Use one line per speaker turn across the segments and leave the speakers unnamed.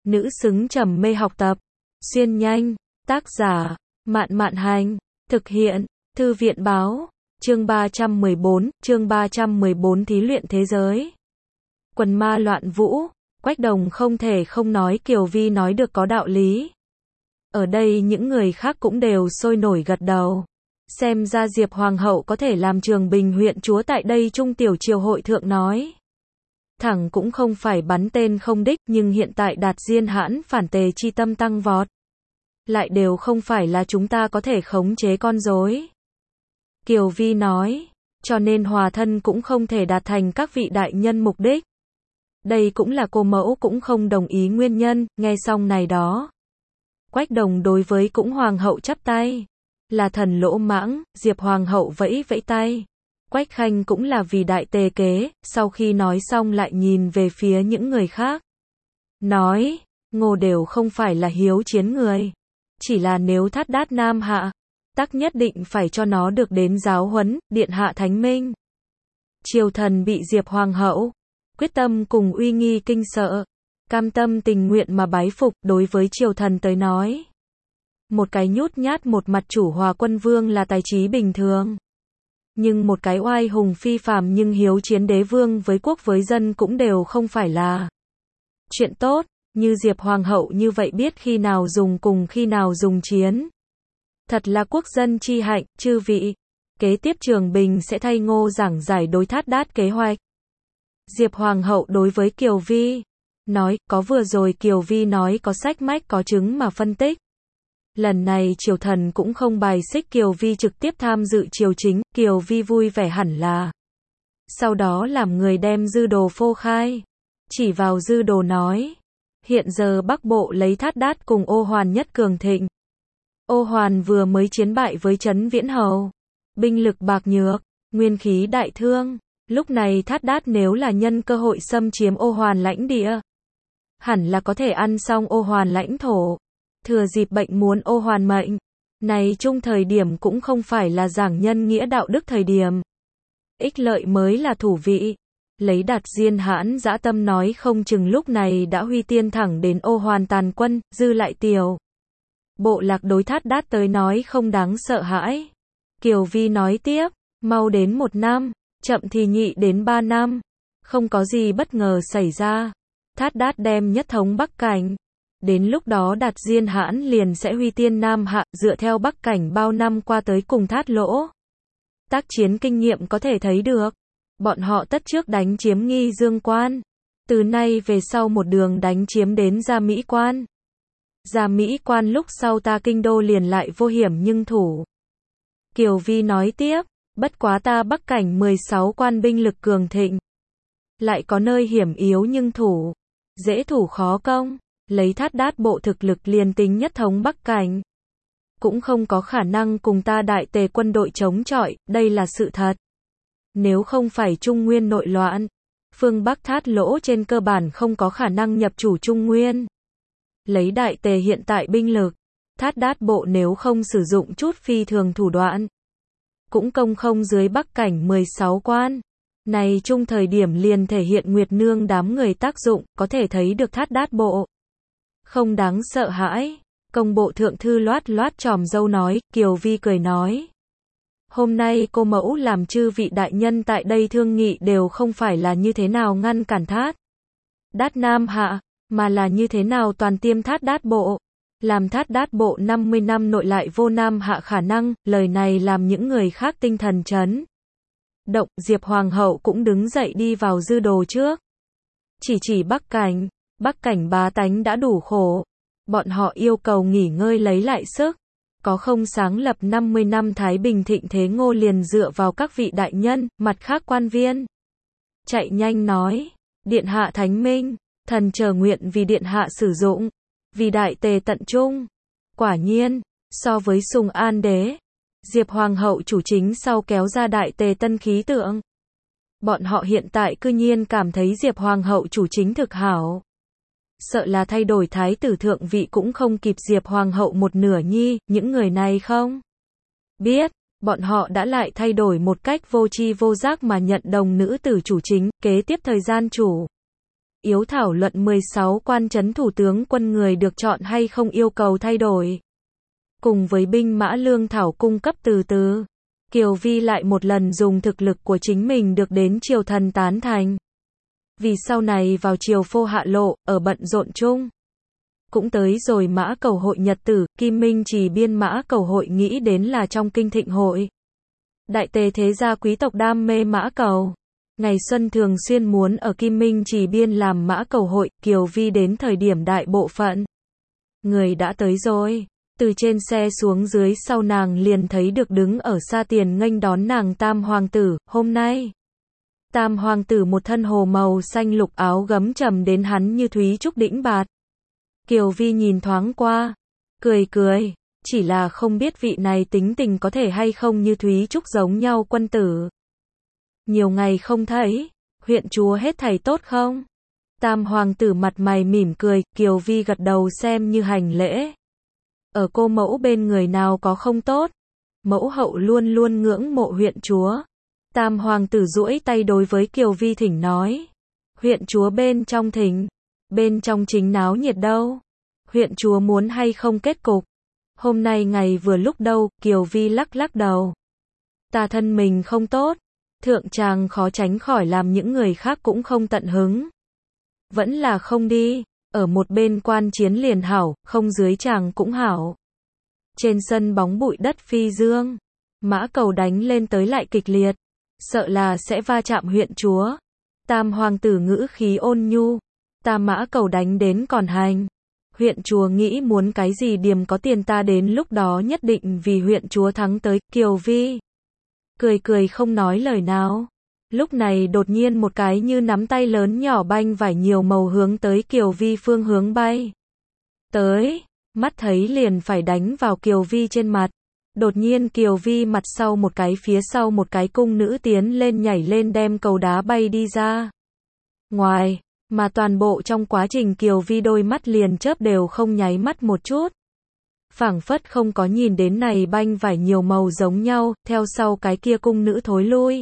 nữ xứng trầm mê học tập. Xuyên nhanh, tác giả, Mạn Mạn Hành, thực hiện, Thư viện Báo, chương 314 thí luyện thế giới. Quần ma loạn vũ, Quách Đồng không thể không nói Kiều Vi nói được có đạo lý. Ở đây những người khác cũng đều sôi nổi gật đầu. Xem ra Diệp Hoàng hậu có thể làm Trường Bình huyện chúa tại đây Trung tiểu triều hội thượng nói. Thẳng cũng không phải bắn tên không đích, nhưng hiện tại Đạt Diên hãn phản tề chi tâm tăng vọt. Lại đều không phải là chúng ta có thể khống chế con rối. Kiều Vi nói, cho nên hòa thân cũng không thể đạt thành các vị đại nhân mục đích. Đây cũng là cô mẫu cũng không đồng ý nguyên nhân, nghe xong này đó. Quách Đồng đối với cũng Hoàng hậu chắp tay. Là thần lỗ mãng, Diệp Hoàng hậu vẫy vẫy tay. Quách Khanh cũng là vì đại tề kế, sau khi nói xong lại nhìn về phía những người khác. Nói, Ngô đều không phải là hiếu chiến người. Chỉ là nếu Thát Đát Nam hạ, tắc nhất định phải cho nó được đến giáo huấn, điện hạ thánh minh. Triều thần bị Diệp Hoàng hậu quyết tâm cùng uy nghi kinh sợ, cam tâm tình nguyện mà bái phục. Đối với triều thần tới nói, một cái nhút nhát một mặt chủ hòa quân vương là tài trí bình thường. Nhưng một cái oai hùng phi phàm nhưng hiếu chiến đế vương với quốc với dân cũng đều không phải là chuyện tốt. Như Diệp Hoàng hậu như vậy biết khi nào dùng cùng khi nào dùng chiến. Thật là quốc dân chi hạnh. Chư vị, kế tiếp Trường Bình sẽ thay Ngô giảng giải đối Thát Đát kế hoạch. Diệp Hoàng hậu đối với Kiều Vi nói, có vừa rồi Kiều Vi nói có sách mách có chứng mà phân tích. Lần này triều thần cũng không bài xích Kiều Vi trực tiếp tham dự triều chính, Kiều Vi vui vẻ hẳn là. Sau đó làm người đem dư đồ phô khai. Chỉ vào dư đồ nói, hiện giờ Bắc Bộ lấy Thát Đát cùng Ô Hoàn nhất cường thịnh. Ô Hoàn vừa mới chiến bại với Trấn Viễn Hầu. Binh lực bạc nhược, nguyên khí đại thương. Lúc này Thát Đát nếu là nhân cơ hội xâm chiếm Ô Hoàn lãnh địa, hẳn là có thể ăn xong Ô Hoàn lãnh thổ. Thừa dịp bệnh muốn Ô Hoàn mệnh. Này chung thời điểm cũng không phải là giảng nhân nghĩa đạo đức thời điểm. Ích lợi mới là thủ vị. Lấy Đạt Diên hãn dã tâm nói không chừng lúc này đã huy tiên thẳng đến Ô Hoàn tàn quân, dư lại tiểu bộ lạc đối Thát Đát tới nói không đáng sợ hãi. Kiều Vi nói tiếp, mau đến 1 năm, chậm thì nhị đến 3 năm. Không có gì bất ngờ xảy ra. Thát Đát đem nhất thống Bắc Cảnh. Đến lúc đó Đạt Diên hãn liền sẽ huy tiên Nam hạ, dựa theo Bắc Cảnh bao năm qua tới cùng Thát Lỗ tác chiến kinh nghiệm có thể thấy được. Bọn họ tất trước đánh chiếm Nghi Dương Quan. Từ nay về sau một đường đánh chiếm đến Gia Mỹ Quan. Gia Mỹ Quan lúc sau ta kinh đô liền lại vô hiểm nhưng thủ. Kiều Vi nói tiếp, bất quá ta Bắc Cảnh 16 quan binh lực cường thịnh. Lại có nơi hiểm yếu nhưng thủ. Dễ thủ khó công. Lấy Thát Đát bộ thực lực liền tính nhất thống Bắc Cảnh. Cũng không có khả năng cùng ta đại tề quân đội chống chọi, đây là sự thật. Nếu không phải Trung Nguyên nội loạn, phương Bắc Thát Lỗ trên cơ bản không có khả năng nhập chủ Trung Nguyên. Lấy đại tề hiện tại binh lực, Thát Đát bộ nếu không sử dụng chút phi thường thủ đoạn, cũng công không dưới Bắc Cảnh 16 quan. Này chung thời điểm liền thể hiện Nguyệt Nương đám người tác dụng, có thể thấy được Thát Đát bộ không đáng sợ hãi. Công bộ thượng thư loát loát tròm dâu nói. Kiều Vi cười nói, hôm nay cô mẫu làm chư vị đại nhân tại đây thương nghị đều không phải là như thế nào ngăn cản Thát Đát Nam hạ, mà là như thế nào toàn tiêm Thát Đát bộ. Làm Thát Đát bộ 50 năm nội lại vô Nam hạ khả năng. Lời này làm những người khác tinh thần chấn động. Diệp Hoàng hậu cũng đứng dậy đi vào dư đồ trước. Chỉ Bắc Cảnh. Bắc Cảnh bá tánh đã đủ khổ. Bọn họ yêu cầu nghỉ ngơi lấy lại sức. Có không sáng lập 50 năm Thái Bình thịnh thế Ngô liền dựa vào các vị đại nhân, mặt khác quan viên. Chạy nhanh nói, điện hạ thánh minh, thần chờ nguyện vì điện hạ sử dụng, vì đại tề tận trung. Quả nhiên, so với Sùng An đế, Diệp Hoàng hậu chủ chính sau kéo ra đại tề tân khí tượng. Bọn họ hiện tại cư nhiên cảm thấy Diệp Hoàng hậu chủ chính thực hảo. Sợ là thay đổi thái tử thượng vị cũng không kịp Diệp Hoàng hậu một nửa nhi. Những người này không biết, bọn họ đã lại thay đổi một cách vô tri vô giác mà nhận đồng nữ tử chủ chính, kế tiếp thời gian chủ Yếu thảo luận 16 quan trấn thủ tướng quân người được chọn hay không yêu cầu thay đổi. Cùng với binh mã lương thảo cung cấp từ từ, Kiều Vi lại một lần dùng thực lực của chính mình được đến triều thần tán thành. Vì sau này vào triều phô hạ lộ, ở bận rộn chung. Cũng tới rồi mã cầu hội nhật tử, Kim Minh Trì biên mã cầu hội nghĩ đến là trong kinh thịnh hội. Đại tề thế gia quý tộc đam mê mã cầu. Ngày xuân thường xuyên muốn ở Kim Minh Trì biên làm mã cầu hội, Kiều Vi đến thời điểm đại bộ phận. Người đã tới rồi. Từ trên xe xuống dưới sau nàng liền thấy được đứng ở xa tiền nghênh đón nàng tam hoàng tử, hôm nay. Tam hoàng tử một thân hồ màu xanh lục áo gấm trầm đến hắn như thúy trúc đĩnh bạt. Kiều Vi nhìn thoáng qua, cười cười, chỉ là không biết vị này tính tình có thể hay không như thúy trúc giống nhau quân tử. Nhiều ngày không thấy, huyện chúa hết thảy tốt không? Tam hoàng tử mặt mày mỉm cười, Kiều Vi gật đầu xem như hành lễ. Ở cô mẫu bên người nào có không tốt? Mẫu hậu luôn luôn ngưỡng mộ huyện chúa. Tam hoàng tử duỗi tay đối với Kiều Vi thỉnh nói. Huyện chúa bên trong thỉnh. Bên trong chính náo nhiệt đâu? Huyện chúa muốn hay không kết cục? Hôm nay ngày vừa lúc đâu? Kiều Vi lắc lắc đầu. Ta thân mình không tốt. Thượng tràng khó tránh khỏi làm những người khác cũng không tận hứng. Vẫn là không đi. Ở một bên quan chiến liền hảo, không dưới tràng cũng hảo. Trên sân bóng bụi đất phi dương. Mã cầu đánh lên tới lại kịch liệt. Sợ là sẽ va chạm huyện chúa. Tam hoàng tử ngữ khí ôn nhu. Ta mã cầu đánh đến còn hành. Huyện chúa nghĩ muốn cái gì điểm có tiền ta đến lúc đó nhất định vì huyện chúa thắng tới. Kiều Vi cười cười không nói lời nào. Lúc này đột nhiên một cái như nắm tay lớn nhỏ banh vải nhiều màu hướng tới Kiều Vi phương hướng bay. Tới, mắt thấy liền phải đánh vào Kiều Vi trên mặt. Đột nhiên Kiều Vi mặt sau một cái phía sau một cái cung nữ tiến lên nhảy lên đem cầu đá bay đi ra. Ngoài, mà toàn bộ trong quá trình Kiều Vi đôi mắt liền chớp đều không nháy mắt một chút. Phảng phất không có nhìn đến này banh vải nhiều màu giống nhau, theo sau cái kia cung nữ thối lui.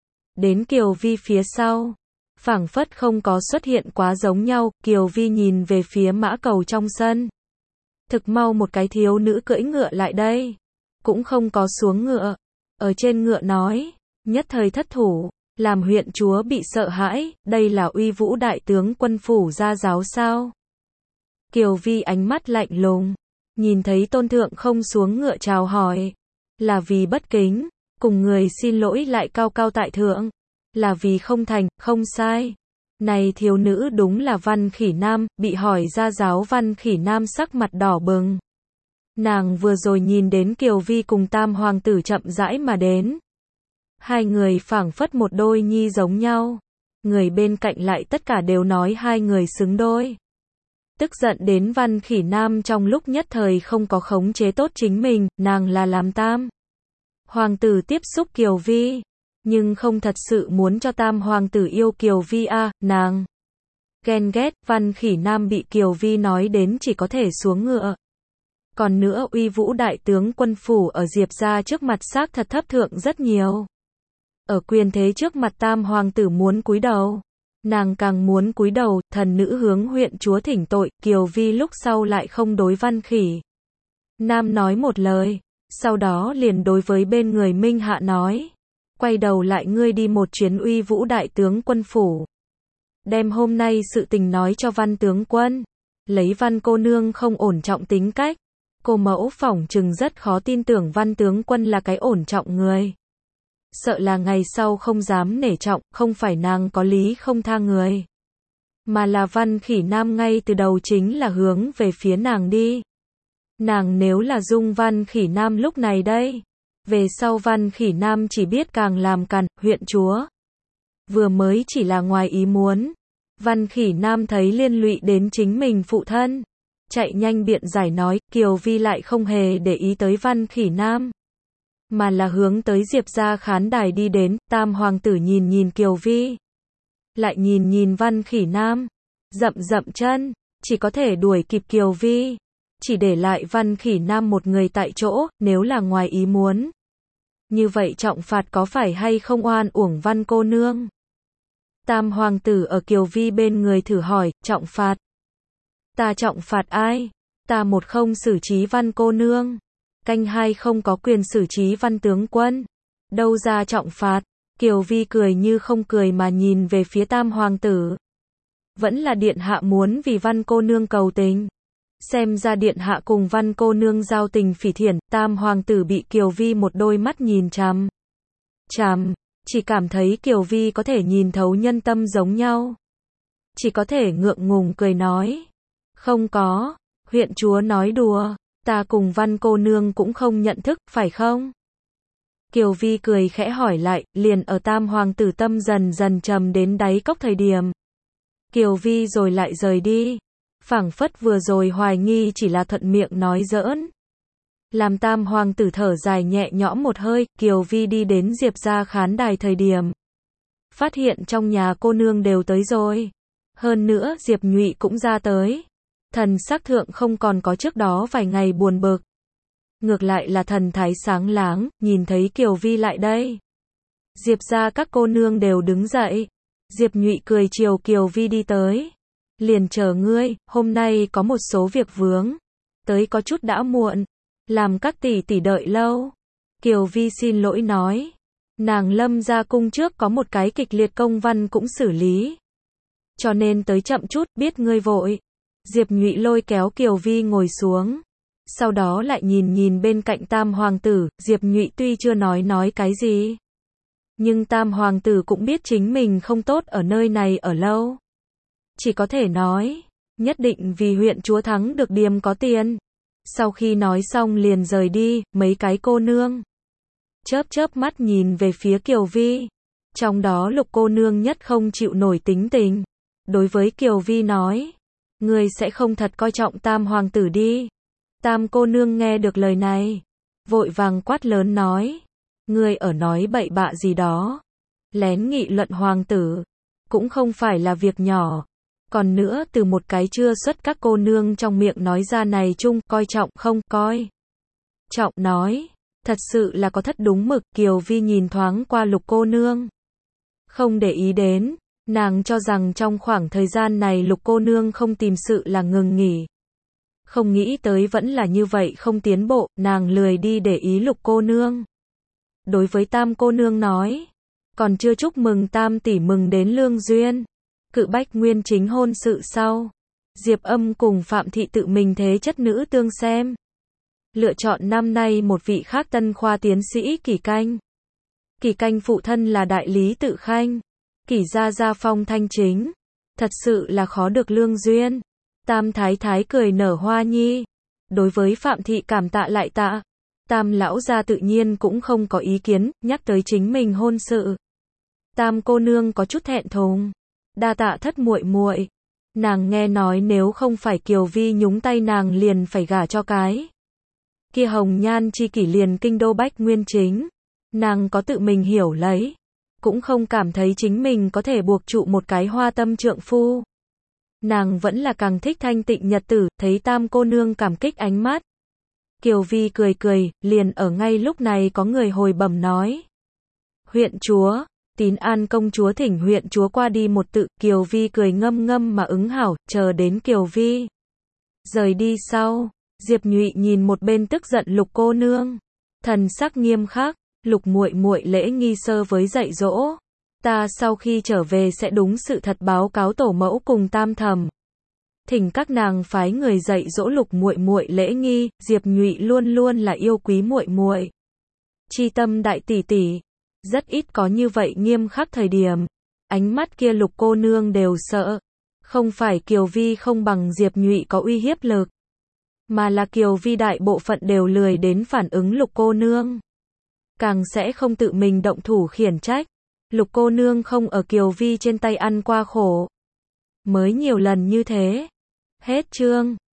Đến Kiều Vi phía sau, phảng phất không có xuất hiện quá giống nhau, Kiều Vi nhìn về phía mã cầu trong sân. Thực mau một cái thiếu nữ cưỡi ngựa lại đây, cũng không có xuống ngựa, ở trên ngựa nói, nhất thời thất thủ, làm huyện chúa bị sợ hãi, đây là uy vũ đại tướng quân phủ gia giáo sao? Kiều Vi ánh mắt lạnh lùng, nhìn thấy tôn thượng không xuống ngựa chào hỏi, là vì bất kính. Cùng người xin lỗi lại cao cao tại thượng, là vì không thành, không sai. Này thiếu nữ đúng là Văn Khỉ Nam, bị hỏi ra giáo Văn Khỉ Nam sắc mặt đỏ bừng. Nàng vừa rồi nhìn đến Kiều Vi cùng tam hoàng tử chậm rãi mà đến. Hai người phảng phất một đôi nhi giống nhau. Người bên cạnh lại tất cả đều nói hai người xứng đôi. Tức giận đến Văn Khỉ Nam trong lúc nhất thời không có khống chế tốt chính mình, nàng là làm tam hoàng tử tiếp xúc Kiều Vi, nhưng không thật sự muốn cho tam hoàng tử yêu Kiều Vi nàng ghen ghét. Văn Khỉ Nam bị Kiều Vi nói đến chỉ có thể xuống ngựa. Còn nữa uy vũ đại tướng quân phủ ở Diệp gia trước mặt xác thật thấp thượng rất nhiều. Ở quyền thế trước mặt tam hoàng tử muốn cúi đầu, nàng càng muốn cúi đầu. Thần nữ hướng huyện chúa thỉnh tội, Kiều Vi lúc sau lại không đối Văn Khỉ Nam nói một lời. Sau đó liền đối với bên người Minh Hạ nói, quay đầu lại ngươi đi một chuyến uy vũ đại tướng quân phủ. Đem hôm nay sự tình nói cho Văn tướng quân. Lấy Văn cô nương không ổn trọng tính cách. Cô mẫu phỏng chừng rất khó tin tưởng Văn tướng quân là cái ổn trọng người. Sợ là ngày sau không dám nể trọng, không phải nàng có lý không tha người. Mà là Văn Khỉ Nam ngay từ đầu chính là hướng về phía nàng đi. Nàng nếu là dung Văn Khỉ Nam lúc này đây. Về sau Văn Khỉ Nam chỉ biết càng làm càn, huyện chúa. Vừa mới chỉ là ngoài ý muốn. Văn Khỉ Nam thấy liên lụy đến chính mình phụ thân. Chạy nhanh biện giải nói, Kiều Vi lại không hề để ý tới Văn Khỉ Nam. Mà là hướng tới Diệp gia khán đài đi đến, tam hoàng tử nhìn nhìn Kiều Vi. Lại nhìn nhìn Văn Khỉ Nam. Dậm dậm chân, chỉ có thể đuổi kịp Kiều Vi. Chỉ để lại Văn Khỉ Nam một người tại chỗ, nếu là ngoài ý muốn. Như vậy trọng phạt có phải hay không oan uổng Văn cô nương? Tam hoàng tử ở Kiều Vi bên người thử hỏi, trọng phạt. Ta trọng phạt ai? Ta một không xử trí Văn cô nương. Canh hai không có quyền xử trí Văn tướng quân. Đâu ra trọng phạt? Kiều Vi cười như không cười mà nhìn về phía Tam hoàng tử. Vẫn là điện hạ muốn vì Văn cô nương cầu tình. Xem ra điện hạ cùng Văn cô nương giao tình phỉ thiện. Tam hoàng tử bị Kiều Vi một đôi mắt nhìn chằm chằm, chỉ cảm thấy Kiều Vi có thể nhìn thấu nhân tâm giống nhau. Chỉ có thể ngượng ngùng cười nói. Không có, huyện chúa nói đùa, ta cùng Văn cô nương cũng không nhận thức, phải không? Kiều Vi cười khẽ hỏi lại, liền ở Tam hoàng tử tâm dần dần trầm đến đáy cốc thời điểm. Kiều Vi rồi lại rời đi. Phảng phất vừa rồi hoài nghi chỉ là thuận miệng nói giỡn. Làm Tam hoàng tử thở dài nhẹ nhõm một hơi, Kiều Vi đi đến Diệp gia khán đài thời điểm. Phát hiện trong nhà cô nương đều tới rồi. Hơn nữa Diệp Nhụy cũng ra tới. Thần sắc thượng không còn có trước đó vài ngày buồn bực. Ngược lại là thần thái sáng láng, nhìn thấy Kiều Vi lại đây. Diệp gia các cô nương đều đứng dậy. Diệp Nhụy cười chiều Kiều Vi đi tới. Liền chờ ngươi, hôm nay có một số việc vướng. Tới có chút đã muộn. Làm các tỷ tỷ đợi lâu. Kiều Vi xin lỗi nói. Nàng Lâm gia cung trước có một cái kịch liệt công văn cũng xử lý. Cho nên tới chậm chút, biết ngươi vội. Diệp Nhụy lôi kéo Kiều Vi ngồi xuống. Sau đó lại nhìn bên cạnh Tam hoàng tử, Diệp Nhụy tuy chưa nói cái gì. Nhưng Tam hoàng tử cũng biết chính mình không tốt ở nơi này ở lâu. Chỉ có thể nói, nhất định vì huyện chúa thắng được điềm có tiền. Sau khi nói xong liền rời đi, mấy cái cô nương chớp mắt nhìn về phía Kiều Vi. Trong đó Lục cô nương nhất không chịu nổi tính tình. Đối với Kiều Vi nói, ngươi sẽ không thật coi trọng Tam hoàng tử đi. Tam cô nương nghe được lời này, vội vàng quát lớn nói, ngươi ở nói bậy bạ gì đó. Lén nghị luận hoàng tử, cũng không phải là việc nhỏ. Còn nữa từ một cái chưa xuất các cô nương trong miệng nói ra này chung, coi trọng không, coi trọng nói, thật sự là có thất đúng mực. Kiều Vi nhìn thoáng qua Lục cô nương. Không để ý đến, nàng cho rằng trong khoảng thời gian này Lục cô nương không tìm sự là ngừng nghỉ. Không nghĩ tới vẫn là như vậy không tiến bộ, nàng lười đi để ý Lục cô nương. Đối với Tam cô nương nói, còn chưa chúc mừng Tam tỷ mừng đến lương duyên. Cự Bách Nguyên chính hôn sự sau, Diệp Âm cùng Phạm Thị tự mình thế chất nữ tương xem. Lựa chọn năm nay một vị khác tân khoa tiến sĩ Kỷ Canh. Kỷ Canh phụ thân là đại lý Tự Khanh. Kỷ gia phong thanh chính. Thật sự là khó được lương duyên. Tam thái thái cười nở hoa nhi. Đối với Phạm Thị cảm tạ lại tạ. Tam lão gia tự nhiên cũng không có ý kiến, nhắc tới chính mình hôn sự. Tam cô nương có chút thẹn thùng. Đa tạ thất muội muội. Nàng nghe nói nếu không phải Kiều Vi nhúng tay nàng liền phải gả cho cái kia hồng nhan chi kỷ liền kinh đô Bách Nguyên chính. Nàng có tự mình hiểu lấy, cũng không cảm thấy chính mình có thể buộc trụ một cái hoa tâm trượng phu. Nàng vẫn là càng thích thanh tịnh nhật tử. Thấy Tam cô nương cảm kích ánh mắt, Kiều Vi cười, liền ở ngay lúc này có người hồi bẩm nói. Huyện chúa, Tín An công chúa thỉnh huyện chúa qua đi một tự. Kiều Vi cười ngâm mà ứng hảo, chờ đến Kiều Vi rời đi sau, Diệp Nhụy nhìn một bên tức giận Lục cô nương, thần sắc nghiêm khắc. Lục muội muội lễ nghi sơ với dạy dỗ, ta sau khi trở về sẽ đúng sự thật báo cáo tổ mẫu cùng Tam thẩm. Thỉnh các nàng phái người dạy dỗ Lục muội muội lễ nghi. Diệp Nhụy luôn luôn là yêu quý muội muội, chi tâm đại tỷ tỷ, rất ít có như vậy nghiêm khắc thời điểm. Ánh mắt kia Lục cô nương đều sợ. Không phải Kiều Vi không bằng Diệp Nhụy có uy hiếp lực, mà là Kiều Vi đại bộ phận đều lười đến phản ứng Lục cô nương, càng sẽ không tự mình động thủ khiển trách. Lục cô nương không ở Kiều Vi trên tay ăn qua khổ, mới nhiều lần như thế. Hết chương.